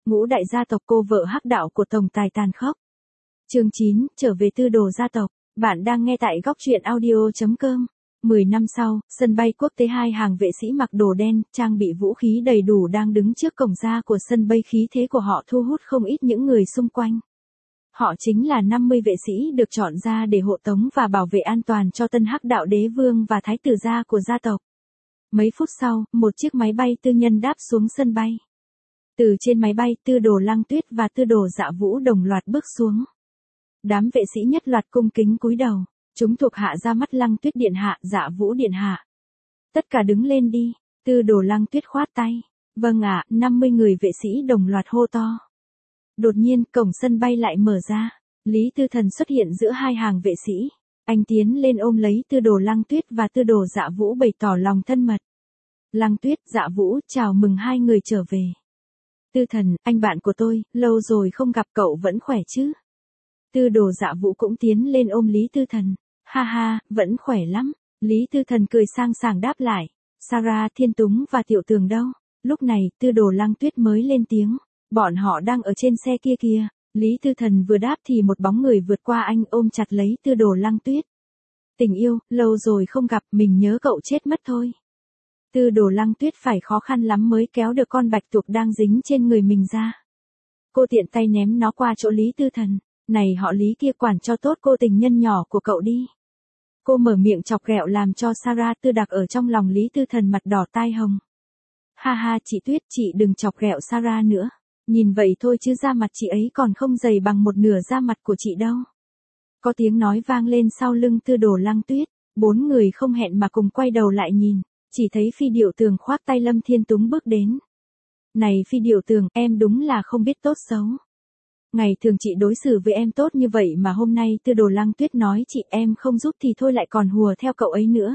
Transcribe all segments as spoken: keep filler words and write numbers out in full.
Ngũ đại gia tộc cô vợ hắc đạo của tổng tài tàn khốc. Chương chín, trở về Tư Đồ gia tộc. Bạn đang nghe tại góc truyện audio chấm com. mười năm sau, sân bay quốc tế hai hàng vệ sĩ mặc đồ đen, trang bị vũ khí đầy đủ đang đứng trước cổng ra của sân bay, khí thế của họ thu hút không ít những người xung quanh. Họ chính là năm mươi vệ sĩ được chọn ra để hộ tống và bảo vệ an toàn cho tân hắc đạo đế vương và thái tử gia của gia tộc. Mấy phút sau, một chiếc máy bay tư nhân đáp xuống sân bay. Từ trên máy bay, Tư Đồ Lăng Tuyết và Tư Đồ Dạ Vũ đồng loạt bước xuống. Đám vệ sĩ nhất loạt cung kính cúi đầu, chúng thuộc hạ ra mắt Lăng Tuyết điện hạ, Dạ Vũ điện hạ. Tất cả đứng lên đi, Tư Đồ Lăng Tuyết khoát tay. Vâng ạ, năm mươi người vệ sĩ đồng loạt hô to. Đột nhiên, cổng sân bay lại mở ra. Lý Tư Thần xuất hiện giữa hai hàng vệ sĩ. Anh tiến lên ôm lấy Tư Đồ Lăng Tuyết và Tư Đồ Dạ Vũ bày tỏ lòng thân mật. Lăng Tuyết, Dạ Vũ, chào mừng hai người trở về. Tư Thần, anh bạn của tôi, lâu rồi không gặp, cậu vẫn khỏe chứ? Tư Đồ Dạ Vũ cũng tiến lên ôm Lý Tư Thần. Ha ha, vẫn khỏe lắm. Lý Tư Thần cười sang sảng đáp lại. Sarah, Thiên Túng và Tiểu Tường đâu? Lúc này, Tư Đồ Lăng Tuyết mới lên tiếng. Bọn họ đang ở trên xe kia kìa. Lý Tư Thần vừa đáp thì một bóng người vượt qua anh ôm chặt lấy Tư Đồ Lăng Tuyết. Tình yêu, lâu rồi không gặp, mình nhớ cậu chết mất thôi. Tư Đồ Lăng Tuyết phải khó khăn lắm mới kéo được con bạch tuộc đang dính trên người mình ra. Cô tiện tay ném nó qua chỗ Lý Tư Thần. Này họ Lý kia, quản cho tốt cô tình nhân nhỏ của cậu đi. Cô mở miệng chọc ghẹo làm cho Sarah Tư Đặc ở trong lòng Lý Tư Thần mặt đỏ tai hồng. Ha ha chị Tuyết, chị đừng chọc ghẹo Sarah nữa. Nhìn vậy thôi chứ da mặt chị ấy còn không dày bằng một nửa da mặt của chị đâu. Có tiếng nói vang lên sau lưng Tư Đồ Lăng Tuyết. Bốn người không hẹn mà cùng quay đầu lại nhìn. Chỉ thấy Phi Điệu Tường khoác tay Lâm Thiên Túng bước đến. Này Phi Điệu Tường, em đúng là không biết tốt xấu. Ngày thường chị đối xử với em tốt như vậy mà hôm nay Tư Đồ Lăng Tuyết nói chị em không giúp thì thôi lại còn hùa theo cậu ấy nữa.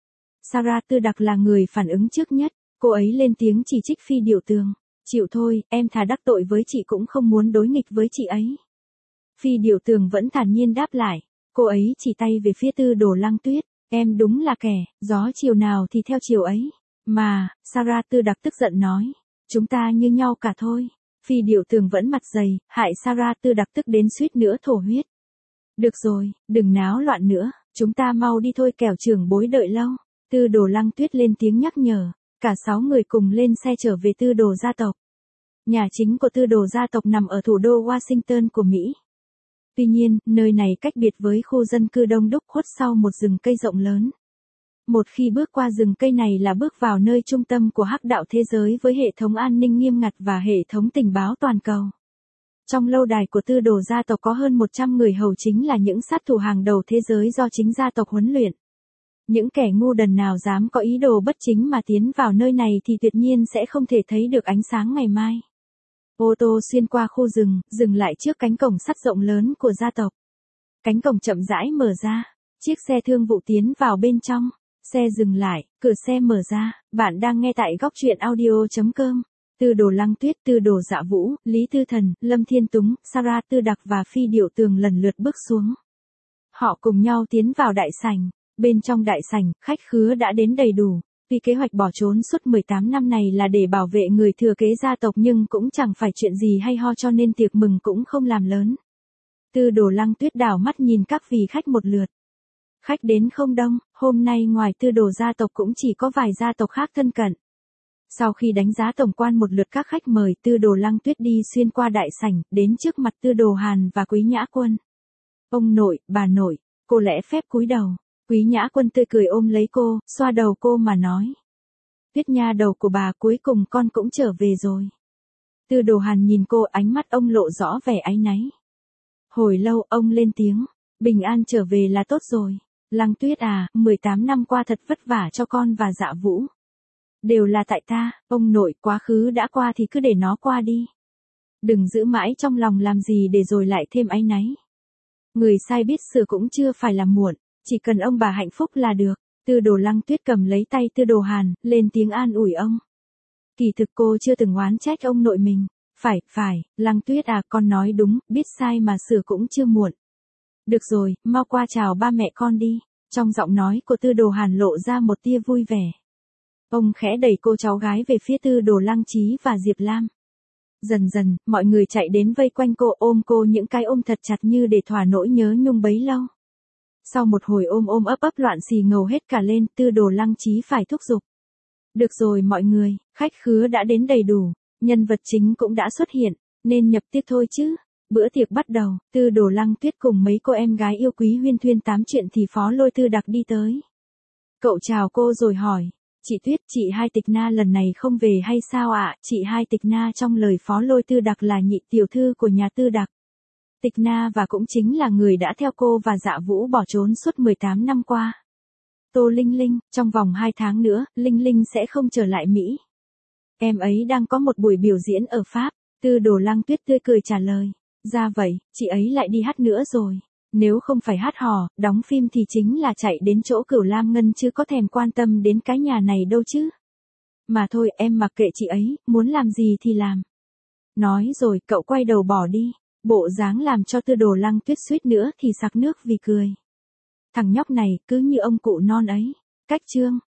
Sarah Tư Đặc là người phản ứng trước nhất, cô ấy lên tiếng chỉ trích Phi Điệu Tường. Chịu thôi, em thà đắc tội với chị cũng không muốn đối nghịch với chị ấy. Phi Điệu Tường vẫn thản nhiên đáp lại, cô ấy chỉ tay về phía Tư Đồ Lăng Tuyết. Em đúng là kẻ, gió chiều nào thì theo chiều ấy. Mà, Sarah Tư Đặc tức giận nói, chúng ta như nhau cả thôi. Phi Điệu Tường vẫn mặt dày, hại Sarah Tư Đặc tức đến suýt nữa thổ huyết. Được rồi, đừng náo loạn nữa, chúng ta mau đi thôi kẻo trưởng bối đợi lâu. Tư Đồ Lăng Tuyết lên tiếng nhắc nhở, cả sáu người cùng lên xe trở về Tư Đồ gia tộc. Nhà chính của Tư Đồ gia tộc nằm ở thủ đô Washington của Mỹ. Tuy nhiên, nơi này cách biệt với khu dân cư đông đúc khuất sau một rừng cây rộng lớn. Một khi bước qua rừng cây này là bước vào nơi trung tâm của hắc đạo thế giới với hệ thống an ninh nghiêm ngặt và hệ thống tình báo toàn cầu. Trong lâu đài của Tư Đồ gia tộc có hơn một trăm người hầu, chính là những sát thủ hàng đầu thế giới do chính gia tộc huấn luyện. Những kẻ ngu đần nào dám có ý đồ bất chính mà tiến vào nơi này thì tuyệt nhiên sẽ không thể thấy được ánh sáng ngày mai. Ô tô xuyên qua khu rừng, dừng lại trước cánh cổng sắt rộng lớn của gia tộc. Cánh cổng chậm rãi mở ra, chiếc xe thương vụ tiến vào bên trong. Xe dừng lại, cửa xe mở ra, bạn đang nghe tại góc truyện audio chấm com. Tư Đồ Lăng Tuyết, Tư Đồ Dạ Vũ, Lý Tư Thần, Lâm Thiên Túng, Sarah Tư Đặc và Phi Điệu Tường lần lượt bước xuống. Họ cùng nhau tiến vào đại sảnh. Bên trong đại sảnh, khách khứa đã đến đầy đủ. Vì kế hoạch bỏ trốn suốt mười tám năm này là để bảo vệ người thừa kế gia tộc nhưng cũng chẳng phải chuyện gì hay ho cho nên tiệc mừng cũng không làm lớn. Tư Đồ Lăng Tuyết đảo mắt nhìn các vị khách một lượt. Khách đến không đông, hôm nay ngoài Tư Đồ gia tộc cũng chỉ có vài gia tộc khác thân cận. Sau khi đánh giá tổng quan một lượt các khách mời, Tư Đồ Lăng Tuyết đi xuyên qua đại sảnh, đến trước mặt Tư Đồ Hàn và Quý Nhã Quân. Ông nội, bà nội, cô lễ phép cúi đầu. Quý Nhã Quân tươi cười ôm lấy cô, xoa đầu cô mà nói. Tuyết nha đầu của bà, cuối cùng con cũng trở về rồi. Tư Đồ Hàn nhìn cô, ánh mắt ông lộ rõ vẻ áy náy. Hồi lâu ông lên tiếng, bình an trở về là tốt rồi. Lăng Tuyết à, mười tám năm qua thật vất vả cho con và Dạ Vũ. Đều là tại ta, ông nội, quá khứ đã qua thì cứ để nó qua đi. Đừng giữ mãi trong lòng làm gì để rồi lại thêm áy náy. Người sai biết sửa cũng chưa phải là muộn, chỉ cần ông bà hạnh phúc là được. Tư Đồ Lăng Tuyết cầm lấy tay Tư Đồ Hàn, lên tiếng an ủi ông. Kỳ thực cô chưa từng oán trách ông nội mình. Phải, phải, Lăng Tuyết à, con nói đúng, biết sai mà sửa cũng chưa muộn. Được rồi, mau qua chào ba mẹ con đi. Trong giọng nói của Tư Đồ Hàn lộ ra một tia vui vẻ. Ông khẽ đẩy cô cháu gái về phía Tư Đồ Lăng Chí và Diệp Lam. Dần dần, mọi người chạy đến vây quanh cô, ôm cô những cái ôm thật chặt như để thỏa nỗi nhớ nhung bấy lâu. Sau một hồi ôm ôm ấp ấp loạn xì ngầu hết cả lên, Tư Đồ Lăng chí phải thúc giục. Được rồi mọi người, khách khứa đã đến đầy đủ, nhân vật chính cũng đã xuất hiện, nên nhập tiệc thôi chứ. Bữa tiệc bắt đầu, Tư Đồ Lăng Tuyết cùng mấy cô em gái yêu quý huyên thuyên tám chuyện thì Phó Lôi Tư Đặc đi tới. Cậu chào cô rồi hỏi, chị Tuyết, chị Hai Tịch Na lần này không về hay sao ạ? Chị Hai Tịch Na trong lời Phó Lôi Tư Đặc là nhị tiểu thư của nhà Tư Đặc. Tịch Na và cũng chính là người đã theo cô và Dạ Vũ bỏ trốn suốt mười tám năm qua. Tô Linh Linh, trong vòng hai tháng nữa, Linh Linh sẽ không trở lại Mỹ. Em ấy đang có một buổi biểu diễn ở Pháp. Tư Đồ Lăng Tuyết tươi cười trả lời. Ra vậy, chị ấy lại đi hát nữa rồi. Nếu không phải hát hò, đóng phim thì chính là chạy đến chỗ Cửu Lam Ngân chứ có thèm quan tâm đến cái nhà này đâu chứ. Mà thôi em mặc kệ chị ấy, muốn làm gì thì làm. Nói rồi cậu quay đầu bỏ đi. Bộ dáng làm cho Tư Đồ Lăng Tuyết suýt nữa thì sặc nước vì cười. Thằng nhóc này cứ như ông cụ non ấy. Cách chương.